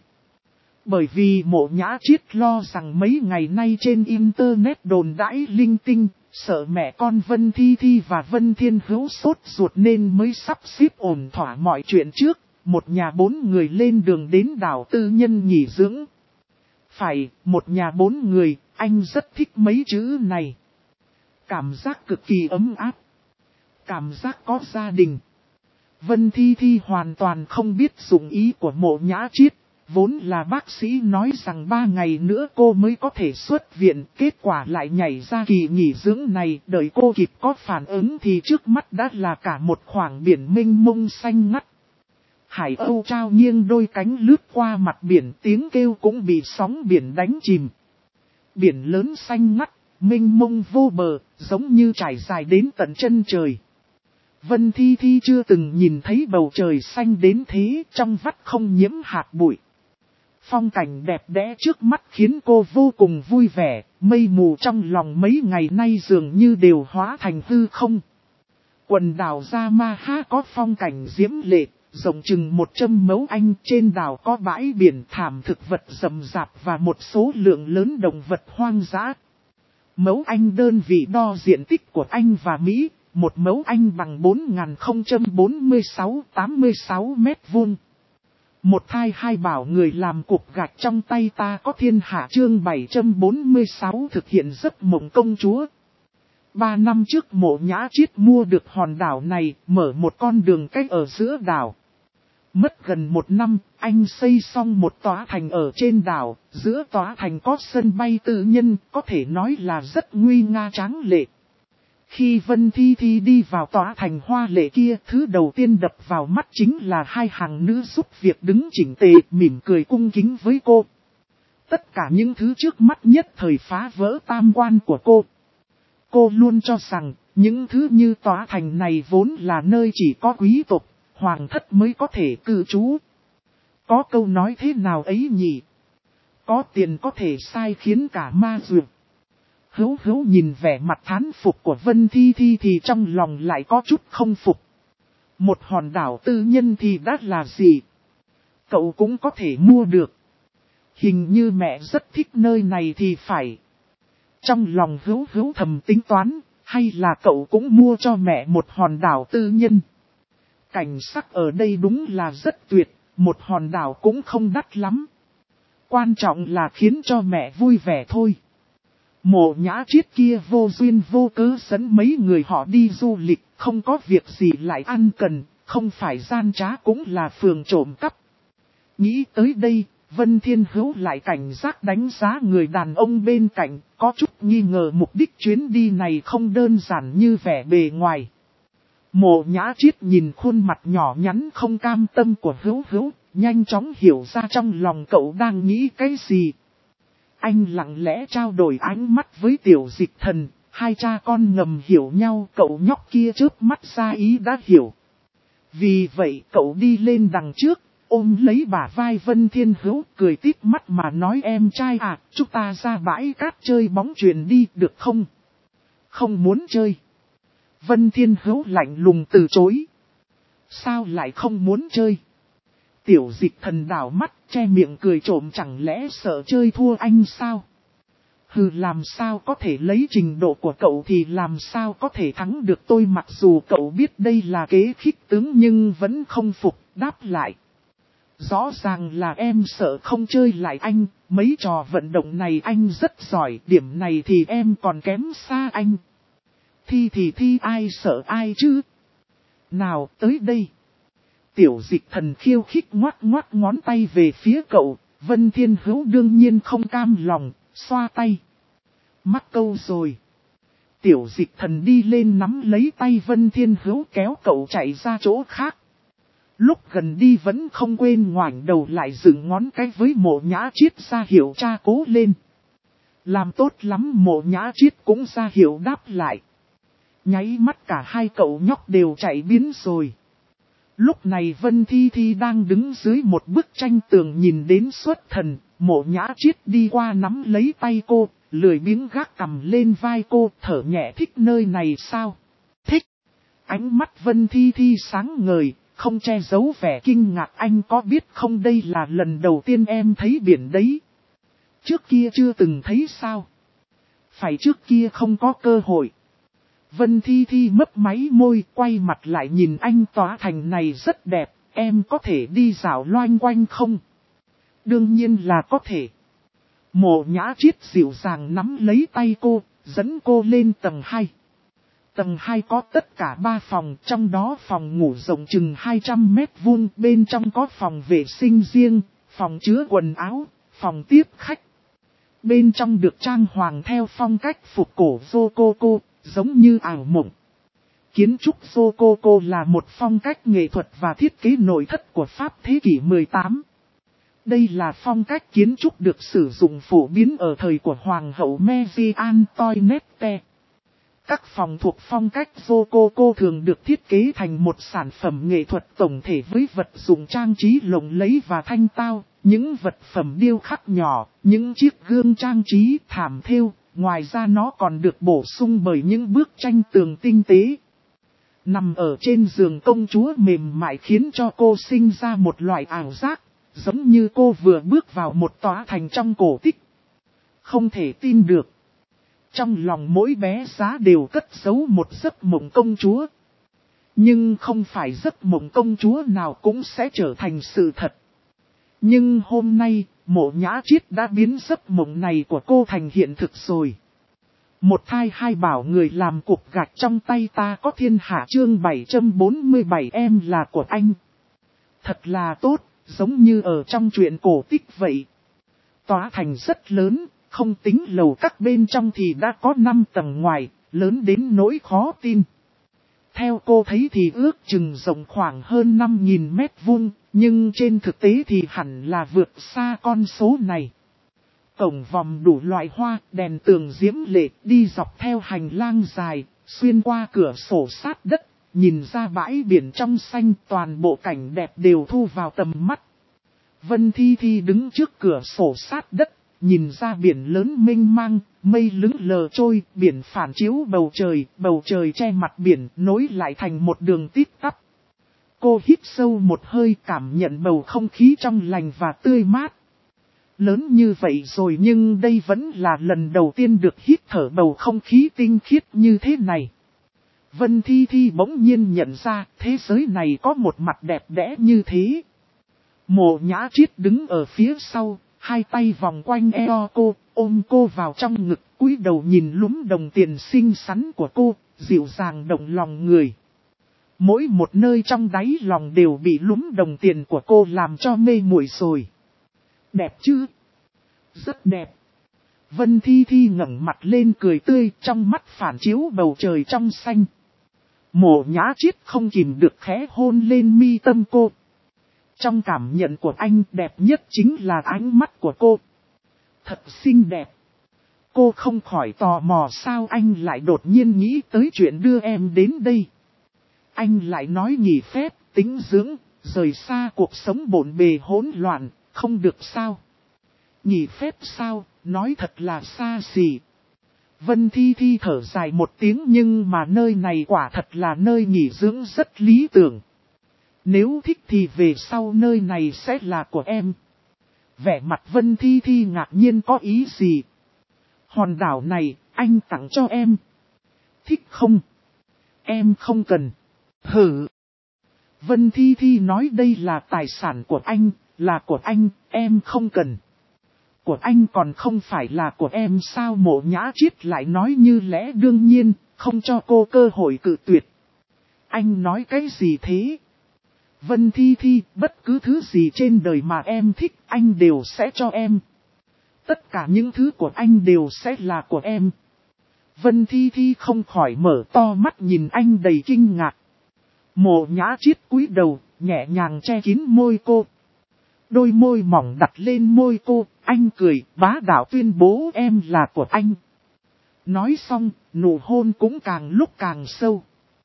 Bởi vì Mộ Nhã Chiết lo rằng mấy ngày nay trên internet đồn đãi linh tinh, sợ mẹ con Vân Thi Thi và Vân Thiên Hữu sốt ruột nên mới sắp xếp ổn thỏa mọi chuyện trước, một nhà 4 người lên đường đến đảo tư nhân nghỉ dưỡng. Phải, một nhà 4 người, anh rất thích mấy chữ này. Cảm giác cực kỳ ấm áp. Cảm giác có gia đình. Vân Thi Thi hoàn toàn không biết dụng ý của Mộ Nhã Chiết. Vốn là bác sĩ nói rằng 3 ngày nữa cô mới có thể xuất viện, kết quả lại nhảy ra kỳ nghỉ dưỡng này, đợi cô kịp có phản ứng thì trước mắt đã là cả một khoảng biển mênh mông xanh ngắt. Hải âu trao nghiêng đôi cánh lướt qua mặt biển, tiếng kêu cũng bị sóng biển đánh chìm. Biển lớn xanh ngắt, mênh mông vô bờ, giống như trải dài đến tận chân trời. Vân Thi Thi chưa từng nhìn thấy bầu trời xanh đến thế, trong vắt không nhiễm hạt bụi. Phong cảnh đẹp đẽ trước mắt khiến cô vô cùng vui vẻ, mây mù trong lòng mấy ngày nay dường như đều hóa thành hư không. Quần đảo Yamaha có phong cảnh diễm lệ, rộng chừng 100 mẫu Anh, trên đảo có bãi biển thảm thực vật rậm rạp và một số lượng lớn động vật hoang dã. Mẫu Anh đơn vị đo diện tích của Anh và Mỹ, một mẫu Anh bằng 4.046-86 mét vuông. Một thai hai bảo người làm cục gạch trong tay ta có thiên hạ chương 746 thực hiện giấc mộng công chúa. 3 năm trước Mộ Nhã Chiết mua được hòn đảo này, mở một con đường cách ở giữa đảo. Mất gần 1 năm, anh xây xong một tòa thành ở trên đảo, giữa tòa thành có sân bay tư nhân, có thể nói là rất nguy nga tráng lệ. Khi Vân Thi Thi đi vào tòa thành hoa lệ kia, thứ đầu tiên đập vào mắt chính là 2 hàng nữ giúp việc đứng chỉnh tề, mỉm cười cung kính với cô. Tất cả những thứ trước mắt nhất thời phá vỡ tam quan của cô. Cô luôn cho rằng, những thứ như tòa thành này vốn là nơi chỉ có quý tộc, hoàng thất mới có thể cư trú. Có câu nói thế nào ấy nhỉ? Có tiền có thể sai khiến cả ma dược. Hữu nhìn vẻ mặt thán phục của Vân Thi Thi thì trong lòng lại có chút không phục. Một hòn đảo tư nhân thì đã là gì? Cậu cũng có thể mua được. Hình như mẹ rất thích nơi này thì phải. Trong lòng Hữu thầm tính toán, hay là cậu cũng mua cho mẹ một hòn đảo tư nhân. Cảnh sắc ở đây đúng là rất tuyệt, một hòn đảo cũng không đắt lắm. Quan trọng là khiến cho mẹ vui vẻ thôi. Mộ Nhã Chiết kia vô duyên vô cớ dẫn mấy người họ đi du lịch, không có việc gì lại ăn cần, không phải gian trá cũng là phường trộm cắp. Nghĩ tới đây, Vân Thiên Hữu lại cảnh giác đánh giá người đàn ông bên cạnh, có chút nghi ngờ mục đích chuyến đi này không đơn giản như vẻ bề ngoài. Mộ Nhã Triết nhìn khuôn mặt nhỏ nhắn không cam tâm của Hữu, nhanh chóng hiểu ra trong lòng cậu đang nghĩ cái gì. Anh lặng lẽ trao đổi ánh mắt với Tiểu Dịch Thần, hai cha con ngầm hiểu nhau, cậu nhóc kia chớp mắt ra ý đã hiểu. Vì vậy cậu đi lên đằng trước, ôm lấy bả vai Vân Thiên Hữu, cười tít mắt mà nói em trai à, chúng ta ra bãi cát chơi bóng chuyền đi được không? Không muốn chơi. Vân Thiên Hữu lạnh lùng từ chối. Sao lại không muốn chơi? Tiểu Dịch Thần đảo mắt, che miệng cười trộm, chẳng lẽ sợ chơi thua anh sao? Hừ, làm sao có thể, lấy trình độ của cậu thì làm sao có thể thắng được tôi, mặc dù cậu biết đây là kế khích tướng nhưng vẫn không phục, đáp lại. Rõ ràng là em sợ không chơi lại anh, mấy trò vận động này anh rất giỏi, điểm này thì em còn kém xa anh. Thi ai sợ ai chứ? Nào tới đây. Tiểu Dịch Thần khiêu khích ngoắc ngón tay về phía cậu, Vân Thiên Hữu đương nhiên không cam lòng, xoa tay. Mắc câu rồi. Tiểu Dịch Thần đi lên nắm lấy tay Vân Thiên Hữu kéo cậu chạy ra chỗ khác. Lúc gần đi vẫn không quên ngoảnh đầu lại dựng ngón cái với Mộ Nhã Triết ra hiệu cha cố lên. Làm tốt lắm, Mộ Nhã Triết cũng ra hiệu đáp lại. Nháy mắt cả hai cậu nhóc đều chạy biến rồi. Lúc này Vân Thi đang đứng dưới một bức tranh tường nhìn đến xuất thần, Mộ Nhã Triết đi qua nắm lấy tay cô, lười biếng gác cằm lên vai cô, thở nhẹ. Thích nơi này sao? Thích. Ánh mắt Vân Thi sáng ngời, không che giấu vẻ kinh ngạc. Anh có biết không, đây là lần đầu tiên em thấy biển đấy. Trước kia chưa từng thấy sao? Phải trước kia không có cơ hội. Vân Thi mấp máy môi, quay mặt lại nhìn anh. Tòa thành này rất đẹp, em có thể đi dạo loanh quanh không? Đương nhiên là có thể. Mộ Nhã Triết dịu dàng nắm lấy tay cô, dẫn cô lên tầng 2. Tầng 2 có tất cả 3 phòng, trong đó phòng ngủ rộng chừng 200 mét vuông, bên trong có phòng vệ sinh riêng, phòng chứa quần áo, phòng tiếp khách. Bên trong được trang hoàng theo phong cách phục cổ Rococo, giống như ảo mộng. Kiến trúc Rococo là một phong cách nghệ thuật và thiết kế nội thất của Pháp thế kỷ 18. Đây là phong cách kiến trúc được sử dụng phổ biến ở thời của Hoàng hậu Marie Antoinette. Các phòng thuộc phong cách Rococo thường được thiết kế thành một sản phẩm nghệ thuật tổng thể với vật dụng trang trí lộng lẫy và thanh tao, những vật phẩm điêu khắc nhỏ, những chiếc gương trang trí thảm thêu. Ngoài ra nó còn được bổ sung bởi những bức tranh tường tinh tế. Nằm ở trên giường công chúa mềm mại khiến cho cô sinh ra một loại ảo giác, giống như cô vừa bước vào một tòa thành trong cổ tích. Không thể tin được. Trong lòng mỗi bé giá đều cất giấu một giấc mộng công chúa. Nhưng không phải giấc mộng công chúa nào cũng sẽ trở thành sự thật. Nhưng hôm nay, Mộ Nhã Triết đã biến giấc mộng này của cô thành hiện thực rồi. Một thai hai bảo người làm cục gạch trong tay ta có thiên hạ, chương 747 em là của anh. Thật là tốt, giống như ở trong truyện cổ tích vậy. Tòa thành rất lớn, không tính lầu các bên trong thì đã có 5 tầng ngoài, lớn đến nỗi khó tin. Theo cô thấy thì ước chừng rộng khoảng hơn 5.000 mét vuông, nhưng trên thực tế thì hẳn là vượt xa con số này. Cổng vòm đủ loại hoa, đèn tường diễm lệ, đi dọc theo hành lang dài, xuyên qua cửa sổ sát đất, nhìn ra bãi biển trong xanh, toàn bộ cảnh đẹp đều thu vào tầm mắt. Vân Thi đứng trước cửa sổ sát đất, nhìn ra biển lớn mênh mang, mây lững lờ trôi, biển phản chiếu bầu trời che mặt biển, nối lại thành một đường tít tắp. Cô hít sâu một hơi, cảm nhận bầu không khí trong lành và tươi mát. Lớn như vậy rồi nhưng đây vẫn là lần đầu tiên được hít thở bầu không khí tinh khiết như thế này. Vân Thi bỗng nhiên nhận ra thế giới này có một mặt đẹp đẽ như thế. Mộ Nhã Triết đứng ở phía sau, hai tay vòng quanh eo cô, ôm cô vào trong ngực, cúi đầu nhìn lúm đồng tiền xinh xắn của cô, dịu dàng động lòng người. Mỗi một nơi trong đáy lòng đều bị lúm đồng tiền của cô làm cho mê muội rồi. Đẹp chứ? Rất đẹp. Vân Thi Thi ngẩng mặt lên cười tươi, trong mắt phản chiếu bầu trời trong xanh. Mộ Nhã Chiết không kìm được khẽ hôn lên mi tâm cô. Trong cảm nhận của anh, đẹp nhất chính là ánh mắt của cô. Thật xinh đẹp. Cô không khỏi tò mò sao anh lại đột nhiên nghĩ tới chuyện đưa em đến đây. Anh lại nói nghỉ phép, tính dưỡng, rời xa cuộc sống bộn bề hỗn loạn, không được sao. Nghỉ phép sao, nói thật là xa xỉ. Vân Thi Thi thở dài một tiếng, nhưng mà nơi này quả thật là nơi nghỉ dưỡng rất lý tưởng. Nếu thích thì về sau nơi này sẽ là của em. Vẻ mặt Vân Thi Thi ngạc nhiên, có ý gì? Hòn đảo này, anh tặng cho em. Thích không? Em không cần. Hử? Vân Thi Thi nói đây là tài sản của anh, là của anh, em không cần. Của anh còn không phải là của em sao? Mộ Nhã Chiết lại nói như lẽ đương nhiên, không cho cô cơ hội cự tuyệt. Anh nói cái gì thế? Vân Thi Thi, bất cứ thứ gì trên đời mà em thích, anh đều sẽ cho em. Tất cả những thứ của anh đều sẽ là của em. Vân Thi Thi không khỏi mở to mắt nhìn anh đầy kinh ngạc. Mộ Nhã Chiết cúi đầu, nhẹ nhàng che kín môi cô. Đôi môi mỏng đặt lên môi cô, anh cười, bá đạo tuyên bố em là của anh. Nói xong, nụ hôn cũng càng lúc càng sâu.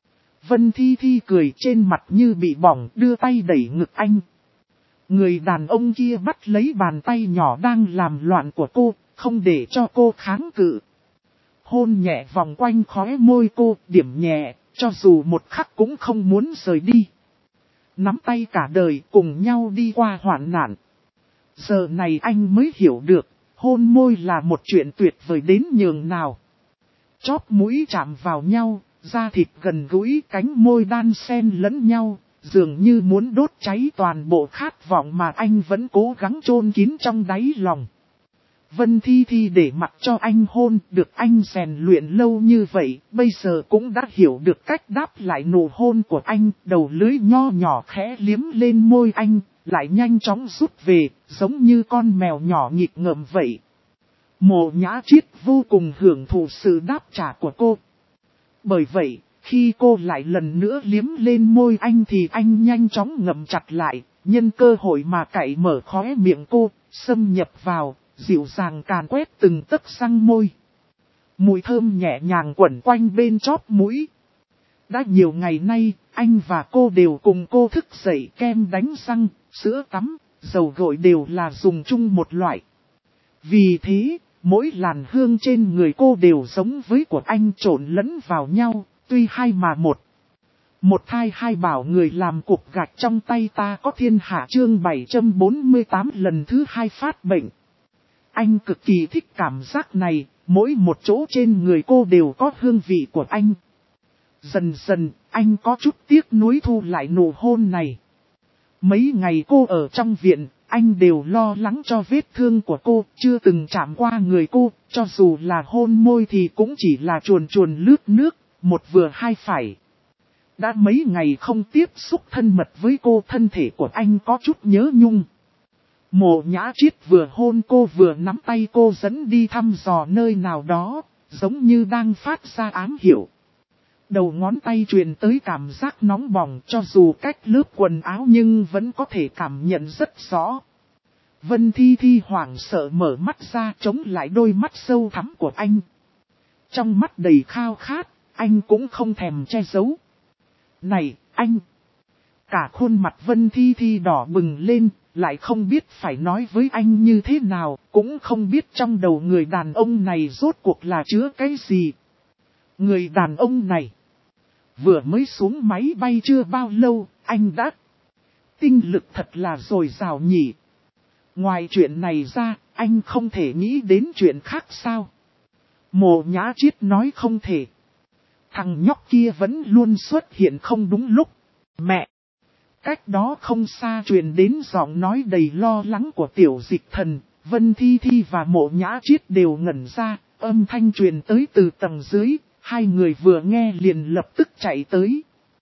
Vân Thi Thi cười, trên mặt như bị bỏng, đưa tay đẩy ngực anh. Người đàn ông kia bắt lấy bàn tay nhỏ đang làm loạn của cô, không để cho cô kháng cự. Hôn nhẹ vòng quanh khóe môi cô, điểm nhẹ, cho dù một khắc cũng không muốn rời đi. Nắm tay cả đời cùng nhau đi qua hoạn nạn. Giờ này anh mới hiểu được, hôn môi là một chuyện tuyệt vời đến nhường nào. Chóp mũi chạm vào nhau, da thịt gần gũi, cánh môi đan xen lẫn nhau, dường như muốn đốt cháy toàn bộ khát vọng mà anh vẫn cố gắng chôn kín trong đáy lòng. Vân Thi Thi để mặc cho anh hôn, được anh rèn luyện lâu như vậy, bây giờ cũng đã hiểu được cách đáp lại nụ hôn của anh, đầu lưỡi nho nhỏ khẽ liếm lên môi anh, lại nhanh chóng rút về, giống như con mèo nhỏ nghịch ngợm vậy. Mộ Nhã Chiết vô cùng hưởng thụ sự đáp trả của cô. Bởi vậy, khi cô lại lần nữa liếm lên môi anh thì anh nhanh chóng ngậm chặt lại, nhân cơ hội mà cạy mở khóe miệng cô, xâm nhập vào, dịu dàng càn quét từng tấc răng môi. Mùi thơm nhẹ nhàng quẩn quanh bên chóp mũi. Đã nhiều ngày nay, anh và cô đều cùng cô thức dậy, kem đánh răng, sữa tắm, dầu gội đều là dùng chung một loại. Vì thế, mỗi làn hương trên người cô đều giống với của anh, trộn lẫn vào nhau, tuy hai mà một. Một thai hai bảo người làm cục gạch trong tay ta có thiên hạ chương 748 lần thứ 2 phát bệnh. Anh cực kỳ thích cảm giác này, mỗi một chỗ trên người cô đều có hương vị của anh. Dần dần, anh có chút tiếc nuối thu lại nụ hôn này. Mấy ngày cô ở trong viện, anh đều lo lắng cho vết thương của cô, chưa từng chạm qua người cô, cho dù là hôn môi thì cũng chỉ là chuồn chuồn lướt nước, một vừa hai phải. Đã mấy ngày không tiếp xúc thân mật với cô, thân thể của anh có chút nhớ nhung. Mộ Nhã Chiết vừa hôn cô vừa nắm tay cô dẫn đi thăm dò nơi nào đó, giống như đang phát ra ám hiệu. Đầu ngón tay truyền tới cảm giác nóng bỏng, cho dù cách lớp quần áo nhưng vẫn có thể cảm nhận rất rõ. Vân Thi Thi hoảng sợ mở mắt ra, chống lại đôi mắt sâu thẳm của anh. Trong mắt đầy khao khát, anh cũng không thèm che giấu. Này, anh! Cả khuôn mặt Vân Thi Thi đỏ bừng lên, lại không biết phải nói với anh như thế nào, cũng không biết trong đầu người đàn ông này rốt cuộc là chứa cái gì. Người đàn ông này, vừa mới xuống máy bay chưa bao lâu, anh đã... Tinh lực thật là dồi dào nhỉ. Ngoài chuyện này ra, anh không thể nghĩ đến chuyện khác sao? Mộ Nhã Chiết nói không thể. Thằng nhóc kia vẫn luôn xuất hiện không đúng lúc. Mẹ! Cách đó không xa truyền đến giọng nói đầy lo lắng của Tiểu Dịch Thần, Vân Thi Thi và Mộ Nhã Chiết đều ngẩn ra, âm thanh truyền tới từ tầng dưới, hai người vừa nghe liền lập tức chạy tới.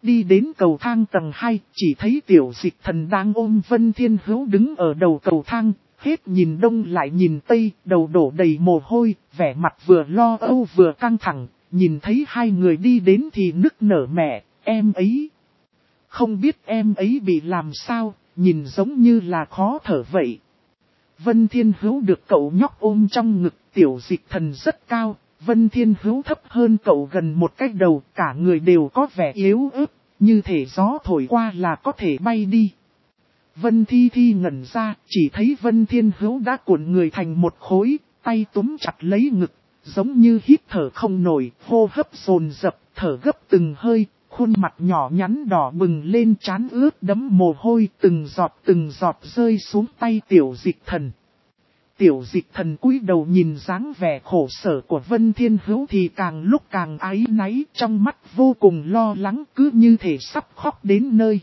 Đi đến cầu thang tầng 2, chỉ thấy Tiểu Dịch Thần đang ôm Vân Thiên Hữu đứng ở đầu cầu thang, hết nhìn đông lại nhìn tây, đầu đổ đầy mồ hôi, vẻ mặt vừa lo âu vừa căng thẳng, nhìn thấy hai người đi đến thì nức nở mẹ, em ấy. Không biết em ấy bị làm sao, nhìn giống như là khó thở vậy. Vân Thiên Hữu được cậu nhóc ôm trong ngực, Tiểu Dịch Thần rất cao, Vân Thiên Hữu thấp hơn cậu gần một cái đầu, cả người đều có vẻ yếu ớt, như thể gió thổi qua là có thể bay đi. Vân Thi Thi ngẩn ra, chỉ thấy Vân Thiên Hữu đã cuộn người thành một khối, tay túm chặt lấy ngực, giống như hít thở không nổi, hô hấp dồn dập, thở gấp từng hơi, khuôn mặt nhỏ nhắn đỏ bừng lên, trán ướt đẫm mồ hôi, từng giọt rơi xuống tay Tiểu Dịch Thần. Tiểu Dịch Thần cúi đầu nhìn dáng vẻ khổ sở của Vân Thiên Hữu thì càng lúc càng áy náy, trong mắt vô cùng lo lắng, cứ như thể sắp khóc đến nơi.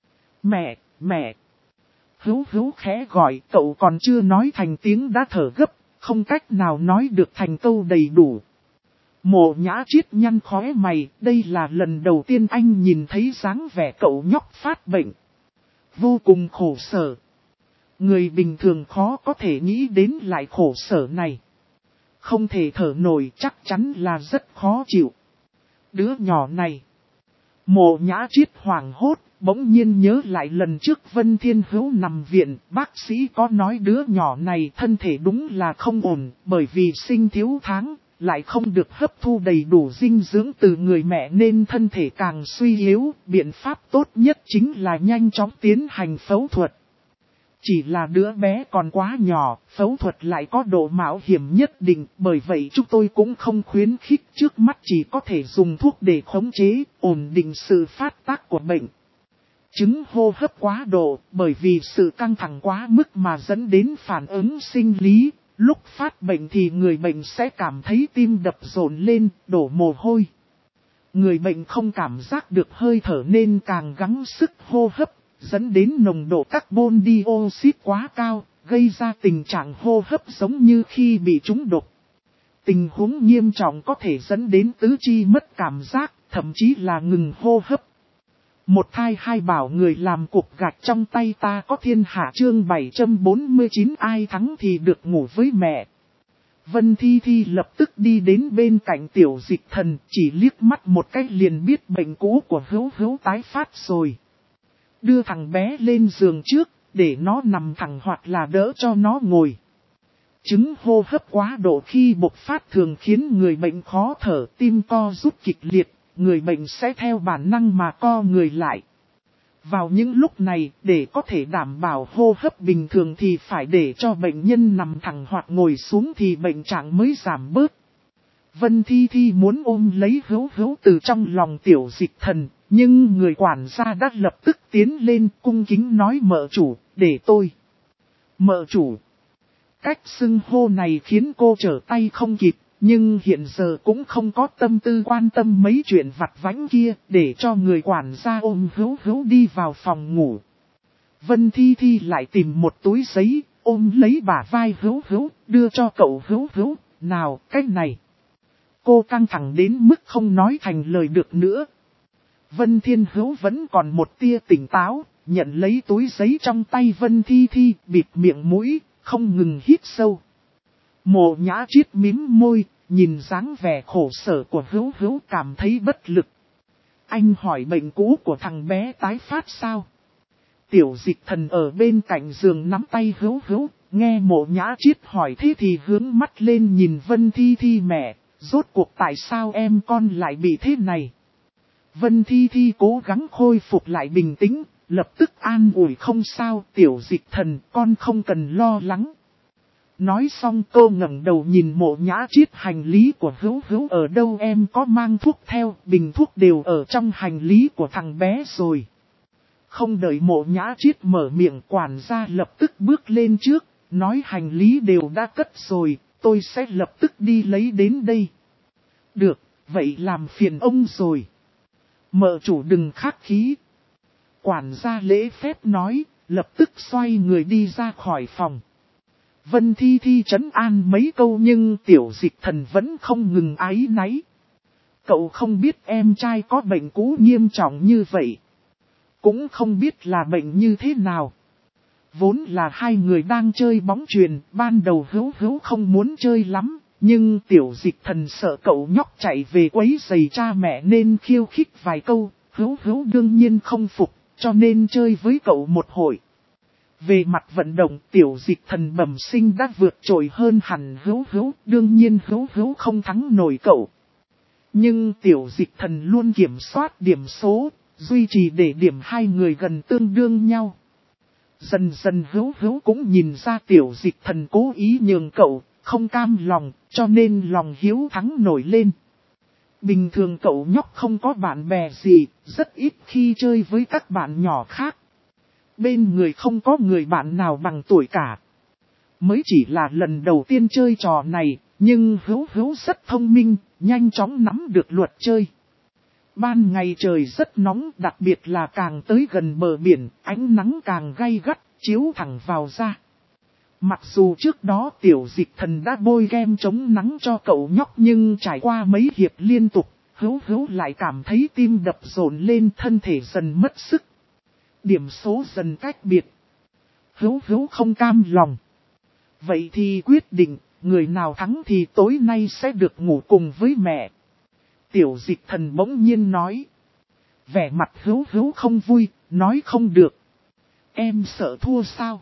Mẹ! Hữu khẽ gọi, cậu còn chưa nói thành tiếng đã thở gấp, không cách nào nói được thành câu đầy đủ. Mộ Nhã Triết nhăn khóe mày, đây là lần đầu tiên anh nhìn thấy dáng vẻ cậu nhóc phát bệnh. Vô cùng khổ sở. Người bình thường khó có thể nghĩ đến lại khổ sở này. Không thể thở nổi, chắc chắn là rất khó chịu. Đứa nhỏ này. Mộ Nhã Triết hoảng hốt, bỗng nhiên nhớ lại lần trước Vân Thiên Hữu nằm viện, bác sĩ có nói đứa nhỏ này thân thể đúng là không ổn, bởi vì sinh thiếu tháng, lại không được hấp thu đầy đủ dinh dưỡng từ người mẹ nên thân thể càng suy yếu, biện pháp tốt nhất chính là nhanh chóng tiến hành phẫu thuật. Chỉ là đứa bé còn quá nhỏ, phẫu thuật lại có độ mạo hiểm nhất định, bởi vậy chúng tôi cũng không khuyến khích, trước mắt chỉ có thể dùng thuốc để khống chế, ổn định sự phát tác của bệnh. Chứng hô hấp quá độ, bởi vì sự căng thẳng quá mức mà dẫn đến phản ứng sinh lý, lúc phát bệnh thì người bệnh sẽ cảm thấy tim đập rộn lên, đổ mồ hôi. Người bệnh không cảm giác được hơi thở nên càng gắng sức hô hấp, dẫn đến nồng độ carbon dioxide quá cao, gây ra tình trạng hô hấp giống như khi bị trúng độc. Tình huống nghiêm trọng có thể dẫn đến tứ chi mất cảm giác, thậm chí là ngừng hô hấp. Một thai hai bảo người làm cục gạch trong tay ta có thiên hạ chương 749 ai thắng thì được ngủ với mẹ. Vân Thi Thi lập tức đi đến bên cạnh Tiểu Dịch Thần, chỉ liếc mắt một cái liền biết bệnh cũ của Hữu tái phát rồi. Đưa thằng bé lên giường trước, để nó nằm thẳng hoặc là đỡ cho nó ngồi. Chứng hô hấp quá độ khi bộc phát thường khiến người bệnh khó thở, tim co rút kịch liệt, người bệnh sẽ theo bản năng mà co người lại. Vào những lúc này, để có thể đảm bảo hô hấp bình thường thì phải để cho bệnh nhân nằm thẳng hoặc ngồi xuống thì bệnh trạng mới giảm bớt. Vân Thi Thi muốn ôm lấy Hữu từ trong lòng Tiểu Dịch Thần, nhưng người quản gia đã lập tức tiến lên cung kính nói mợ chủ, để tôi. Mợ chủ. Cách xưng hô này khiến cô trở tay không kịp, nhưng hiện giờ cũng không có tâm tư quan tâm mấy chuyện vặt vãnh kia, để cho người quản gia ôm Hữu đi vào phòng ngủ. Vân Thi Thi lại tìm một túi giấy, ôm lấy bả vai Hữu, đưa cho cậu Hữu, nào, cái này. Cô căng thẳng đến mức không nói thành lời được nữa. Vân Thiên Hữu vẫn còn một tia tỉnh táo, nhận lấy túi giấy trong tay Vân Thi Thi, bịt miệng mũi, không ngừng hít sâu. Mộ Nhã Triết mím môi, nhìn dáng vẻ khổ sở của Hữu cảm thấy bất lực. Anh hỏi bệnh cũ của thằng bé tái phát sao? Tiểu Dịch Thần ở bên cạnh giường nắm tay Hữu, nghe Mộ Nhã Triết hỏi thế thì hướng mắt lên nhìn Vân Thi Thi mẹ, rốt cuộc tại sao em con lại bị thế này? Vân Thi Thi cố gắng khôi phục lại bình tĩnh, lập tức an ủi không sao, Tiểu Dịch Thần, con không cần lo lắng. Nói xong cô ngẩng đầu nhìn Mộ Nhã Triết hành lý của Hữu ở đâu em có mang thuốc theo, bình thuốc đều ở trong hành lý của thằng bé rồi. Không đợi Mộ Nhã Triết mở miệng quản gia lập tức bước lên trước, nói hành lý đều đã cất rồi, tôi sẽ lập tức đi lấy đến đây. Được, vậy làm phiền ông rồi. Mợ chủ đừng khách khí. Quản gia lễ phép nói, lập tức xoay người đi ra khỏi phòng. Vân Thi Thi trấn an mấy câu nhưng Tiểu Dịch Thần vẫn không ngừng áy náy. Cậu không biết em trai có bệnh cũ nghiêm trọng như vậy. Cũng không biết là bệnh như thế nào. Vốn là hai người đang chơi bóng chuyền, ban đầu Hữu Hữu không muốn chơi lắm, nhưng Tiểu Dịch Thần sợ cậu nhóc chạy về quấy rầy cha mẹ nên khiêu khích vài câu, Hữu Hữu đương nhiên không phục, cho nên chơi với cậu một hồi. Về mặt vận động, Tiểu Dịch Thần bẩm sinh đã vượt trội hơn hẳn Hữu Hữu, đương nhiên Hữu Hữu không thắng nổi cậu. Nhưng Tiểu Dịch Thần luôn kiểm soát điểm số, duy trì để điểm hai người gần tương đương nhau. Dần dần Hữu Hữu cũng nhìn ra Tiểu Dịch Thần cố ý nhường cậu, không cam lòng, cho nên lòng hiếu thắng nổi lên. Bình thường cậu nhóc không có bạn bè gì, rất ít khi chơi với các bạn nhỏ khác. Bên người không có người bạn nào bằng tuổi cả. Mới chỉ là lần đầu tiên chơi trò này, nhưng Hữu Hữu rất thông minh, nhanh chóng nắm được luật chơi. Ban ngày trời rất nóng, đặc biệt là càng tới gần bờ biển, ánh nắng càng gay gắt, chiếu thẳng vào da. Mặc dù trước đó Tiểu Dịch Thần đã bôi kem chống nắng cho cậu nhóc, nhưng trải qua mấy hiệp liên tục, Hữu Hữu lại cảm thấy tim đập dồn lên, thân thể dần mất sức. Điểm số dần cách biệt. Hữu Hữu không cam lòng. Vậy thì quyết định, người nào thắng thì tối nay sẽ được ngủ cùng với mẹ. Tiểu Dịch Thần bỗng nhiên nói. Vẻ mặt Hữu Hữu không vui, nói không được. Em sợ thua sao?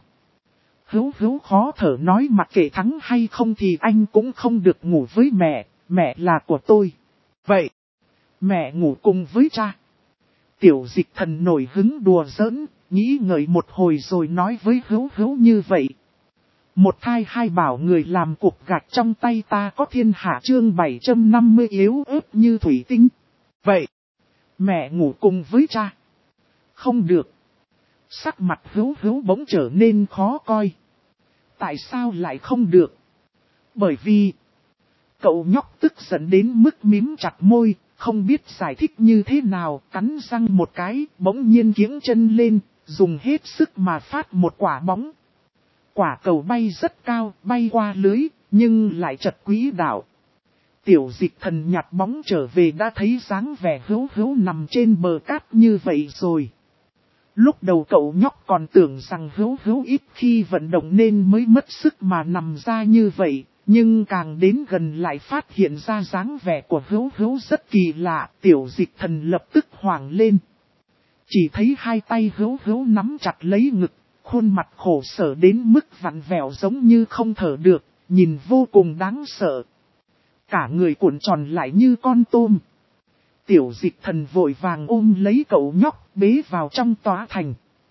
Hữu Hữu khó thở nói mặc kệ thắng hay không thì anh cũng không được ngủ với mẹ, mẹ là của tôi. Vậy, mẹ ngủ cùng với cha. Tiểu Dịch Thần nổi hứng đùa giỡn, nghĩ ngợi một hồi rồi nói với Hữu Hữu như vậy. Một thai hai bảo người làm cục gạch trong tay ta có thiên hạ chương 750 yếu ớt như thủy tinh. Vậy, mẹ ngủ cùng với cha. Không được. Sắc mặt Hữu Hữu bỗng trở nên khó coi. Tại sao lại không được? Bởi vì, cậu nhóc tức giận đến mức mím chặt môi, không biết giải thích như thế nào, cắn răng một cái, bỗng nhiên kiễng chân lên, dùng hết sức mà phát một quả bóng. Quả cầu bay rất cao, bay qua lưới, nhưng lại trật quỹ đạo. Tiểu Dịch Thần nhặt bóng trở về đã thấy dáng vẻ Hữu Hữu nằm trên bờ cát như vậy rồi. Lúc đầu cậu nhóc còn tưởng rằng Hữu Hữu ít khi vận động nên mới mất sức mà nằm ra như vậy, nhưng càng đến gần lại phát hiện ra dáng vẻ của Hữu Hữu rất kỳ lạ, Tiểu Dịch Thần lập tức hoảng lên. Chỉ thấy hai tay Hữu Hữu nắm chặt lấy ngực, khuôn mặt khổ sở đến mức vặn vẹo giống như không thở được, nhìn vô cùng đáng sợ. Cả người cuộn tròn lại như con tôm. Tiểu Dịch Thần vội vàng ôm lấy cậu nhóc, bế vào trong tòa thành.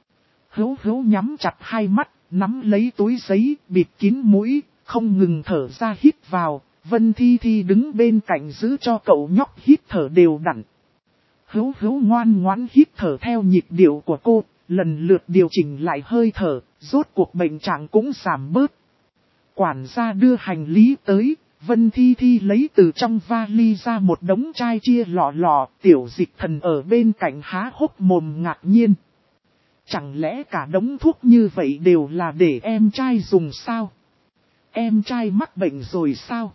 Hữu Hữu nhắm chặt hai mắt, nắm lấy túi giấy, bịt kín mũi, không ngừng thở ra hít vào. Vân Thi Thi đứng bên cạnh giữ cho cậu nhóc hít thở đều đặn. Hữu Hữu ngoan ngoãn hít thở theo nhịp điệu của cô, lần lượt điều chỉnh lại hơi thở, rốt cuộc bệnh trạng cũng giảm bớt. Quản gia đưa hành lý tới. Vân Thi Thi lấy từ trong vali ra một đống chai chia lọ, Tiểu Dịch Thần ở bên cạnh há hốc mồm ngạc nhiên. Chẳng lẽ cả đống thuốc như vậy đều là để em trai dùng sao? Em trai mắc bệnh rồi sao?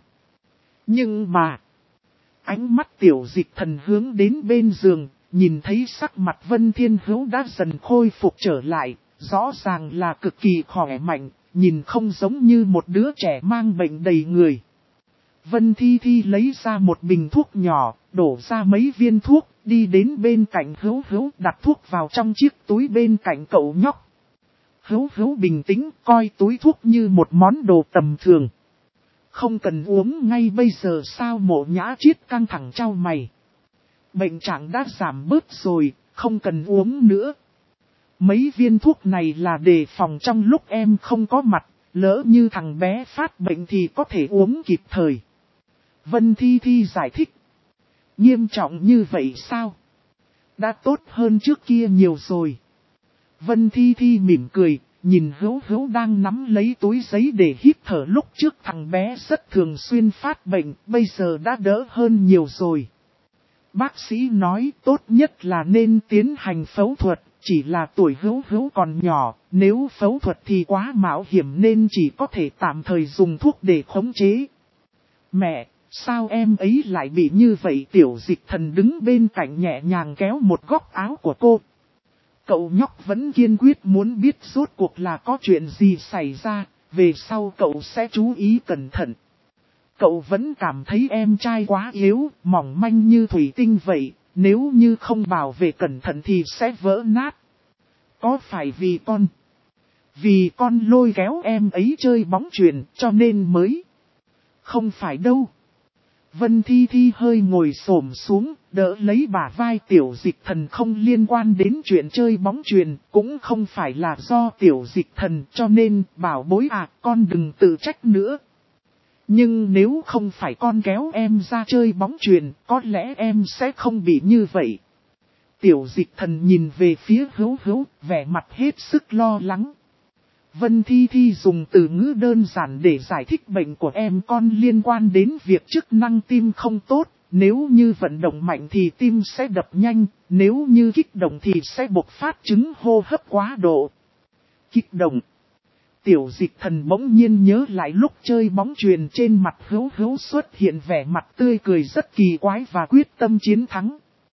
Nhưng mà, ánh mắt Tiểu Dịch Thần hướng đến bên giường, nhìn thấy sắc mặt Vân Thiên Hữu đã dần khôi phục trở lại, rõ ràng là cực kỳ khỏe mạnh, nhìn không giống như một đứa trẻ mang bệnh đầy người. Vân Thi Thi lấy ra một bình thuốc nhỏ, đổ ra mấy viên thuốc, đi đến bên cạnh Hữu Hữu đặt thuốc vào trong chiếc túi bên cạnh cậu nhóc. Hữu Hữu bình tĩnh coi túi thuốc như một món đồ tầm thường. Không cần uống ngay bây giờ sao? Mộ Nhã Triết căng thẳng chau mày. Bệnh trạng đã giảm bớt rồi, không cần uống nữa. Mấy viên thuốc này là đề phòng trong lúc em không có mặt, lỡ như thằng bé phát bệnh thì có thể uống kịp thời. Vân Thi Thi giải thích. Nghiêm trọng như vậy sao? Đã tốt hơn trước kia nhiều rồi. Vân Thi Thi mỉm cười, nhìn Hữu Hữu đang nắm lấy túi giấy để hít thở, lúc trước thằng bé rất thường xuyên phát bệnh, bây giờ đã đỡ hơn nhiều rồi. Bác sĩ nói tốt nhất là nên tiến hành phẫu thuật, chỉ là tuổi Hữu Hữu còn nhỏ, nếu phẫu thuật thì quá mạo hiểm nên chỉ có thể tạm thời dùng thuốc để khống chế. Mẹ, Sao em ấy lại bị như vậy? Tiểu Dịch Thần đứng bên cạnh nhẹ nhàng kéo một góc áo của cô. Cậu nhóc vẫn kiên quyết muốn biết rốt cuộc là có chuyện gì xảy ra, về sau cậu sẽ chú ý cẩn thận. Cậu vẫn cảm thấy em trai quá yếu, mỏng manh như thủy tinh vậy, nếu như không bảo vệ cẩn thận thì sẽ vỡ nát. Có phải vì con lôi kéo em ấy chơi bóng chuyền cho nên mới? Không phải đâu. Vân Thi Thi hơi ngồi xổm xuống, đỡ lấy bả vai Tiểu Dịch Thần. Không liên quan đến chuyện chơi bóng chuyền, cũng không phải là do Tiểu Dịch Thần, cho nên bảo bối à, con đừng tự trách nữa. Nhưng nếu không phải con kéo em ra chơi bóng chuyền, có lẽ em sẽ không bị như vậy. Tiểu Dịch Thần nhìn về phía Hữu Hữu, vẻ mặt hết sức lo lắng. Vân Thi Thi dùng từ ngữ đơn giản để giải thích bệnh của em con liên quan đến việc chức năng tim không tốt. Nếu như vận động mạnh thì tim sẽ đập nhanh, nếu như kích động thì sẽ bộc phát chứng hô hấp quá độ. Kích động. Tiểu Dịch Thần bỗng nhiên nhớ lại lúc chơi bóng chuyền, trên mặt Hữu Hữu xuất hiện vẻ mặt tươi cười rất kỳ quái và quyết tâm chiến thắng.